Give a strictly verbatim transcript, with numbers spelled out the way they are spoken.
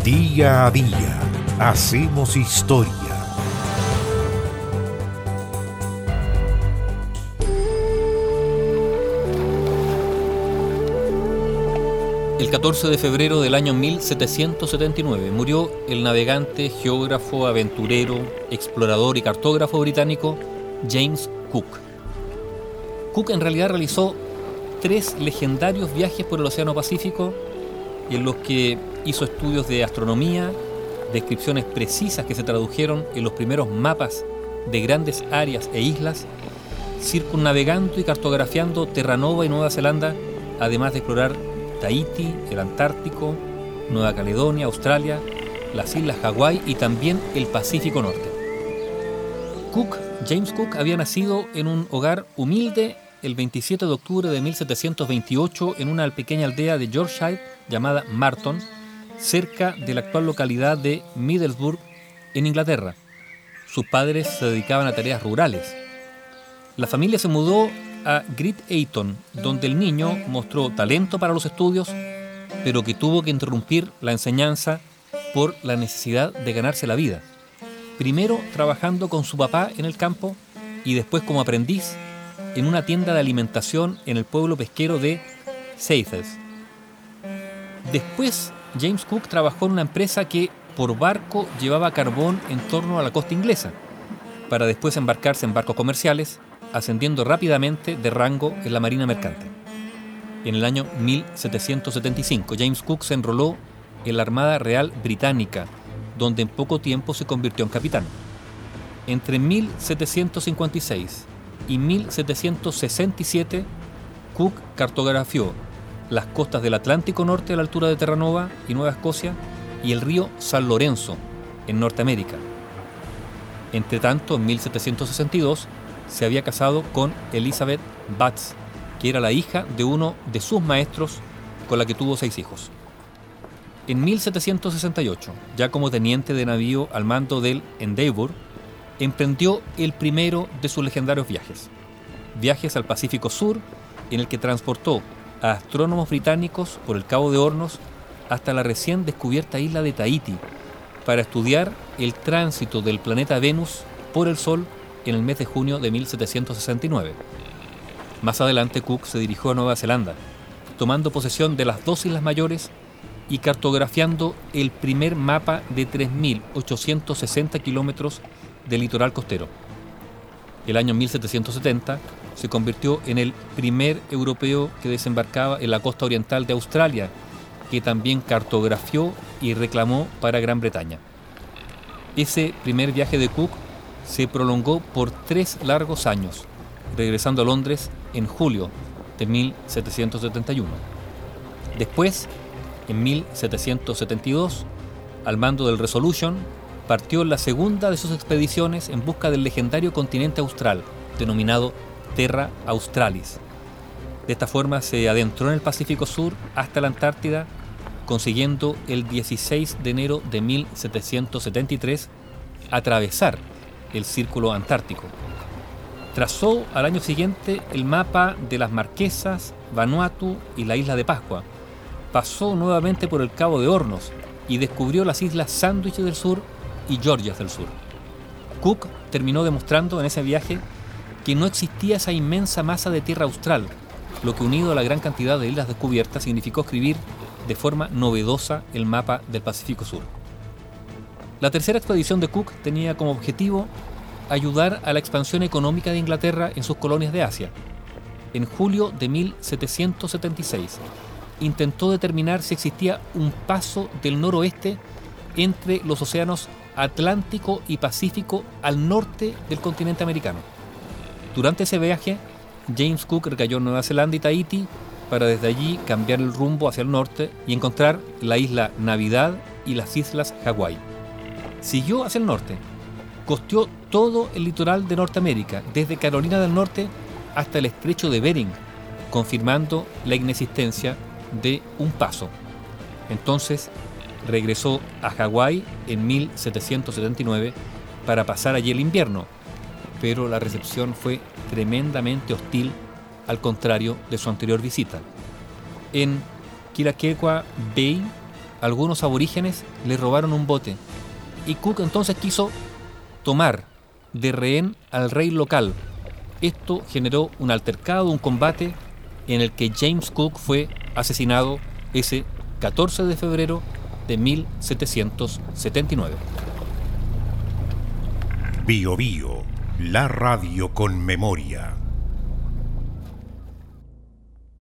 Día a día hacemos historia. El catorce de febrero del año mil setecientos setenta y nueve murió el navegante, geógrafo, aventurero, explorador y cartógrafo británico James Cook. Cook en realidad realizó tres legendarios viajes por el Océano Pacífico en los que hizo estudios de astronomía, descripciones precisas que se tradujeron en los primeros mapas de grandes áreas e islas, circunnavegando y cartografiando Terranova y Nueva Zelanda, además de explorar Tahití, el Antártico, Nueva Caledonia, Australia, las Islas Hawái y también el Pacífico Norte. Cook, James Cook, había nacido en un hogar humilde el veintisiete de octubre de mil setecientos veintiocho en una pequeña aldea de Yorkshire llamada Marton, cerca de la actual localidad de Middlesbrough, en Inglaterra. Sus padres se dedicaban a tareas rurales. La familia se mudó a Great Ayton, donde el niño mostró talento para los estudios, pero que tuvo que interrumpir la enseñanza por la necesidad de ganarse la vida. Primero trabajando con su papá en el campo y después como aprendiz en una tienda de alimentación en el pueblo pesquero de Seithes. Después, James Cook trabajó en una empresa que por barco llevaba carbón en torno a la costa inglesa, para después embarcarse en barcos comerciales, ascendiendo rápidamente de rango en la marina mercante. En el año mil setecientos setenta y cinco, James Cook se enroló en la Armada Real Británica, donde en poco tiempo se convirtió en capitán. Entre mil setecientos cincuenta y seis y mil setecientos sesenta y siete, Cook cartografió las costas del Atlántico Norte a la altura de Terranova y Nueva Escocia y el río San Lorenzo en Norteamérica. Entre tanto, en mil setecientos sesenta y dos se había casado con Elizabeth Batts, que era la hija de uno de sus maestros, con la que tuvo seis hijos. En mil setecientos sesenta y ocho, ya como teniente de navío al mando del Endeavour, emprendió el primero de sus legendarios viajes. Viajes al Pacífico Sur, en el que transportó a astrónomos británicos por el Cabo de Hornos hasta la recién descubierta isla de Tahití, para estudiar el tránsito del planeta Venus por el Sol en el mes de junio de mil setecientos sesenta y nueve. Más adelante, Cook se dirigió a Nueva Zelanda, tomando posesión de las dos islas mayores y cartografiando el primer mapa de tres mil ochocientos sesenta kilómetros de litoral costero. El año mil setecientos setenta se convirtió en el primer europeo que desembarcaba en la costa oriental de Australia, que también cartografió y reclamó para Gran Bretaña. Ese primer viaje de Cook se prolongó por tres largos años, regresando a Londres en julio de mil setecientos setenta y uno. Después, en mil setecientos setenta y dos, al mando del Resolution, partió en la segunda de sus expediciones en busca del legendario continente austral, denominado Terra Australis. De esta forma se adentró en el Pacífico Sur hasta la Antártida, consiguiendo el dieciséis de enero de mil setecientos setenta y tres atravesar el Círculo Antártico. Trazó al año siguiente el mapa de las Marquesas, Vanuatu y la isla de Pascua. Pasó nuevamente por el Cabo de Hornos y descubrió las islas Sandwich del Sur y Georgias del Sur. Cook terminó demostrando en ese viaje que no existía esa inmensa masa de tierra austral, lo que, unido a la gran cantidad de islas descubiertas, significó escribir de forma novedosa el mapa del Pacífico Sur. La tercera expedición de Cook tenía como objetivo ayudar a la expansión económica de Inglaterra en sus colonias de Asia. En julio de mil setecientos setenta y seis, intentó determinar si existía un paso del noroeste entre los océanos Atlántico y Pacífico al norte del continente americano. Durante ese viaje, James Cook recayó en Nueva Zelanda y Tahití para desde allí cambiar el rumbo hacia el norte y encontrar la isla Navidad y las islas Hawái. Siguió hacia el norte, costeó todo el litoral de Norteamérica, desde Carolina del Norte hasta el estrecho de Bering, confirmando la inexistencia de un paso. Entonces regresó a Hawái en mil setecientos setenta y nueve para pasar allí el invierno, pero la recepción fue tremendamente hostil, al contrario de su anterior visita. En Kirakequa Bay, algunos aborígenes le robaron un bote y Cook entonces quiso tomar de rehén al rey local. Esto generó un altercado, un combate en el que James Cook fue asesinado ese catorce de febrero de mil setecientos setenta y nueve. Bio Bio, la radio con memoria.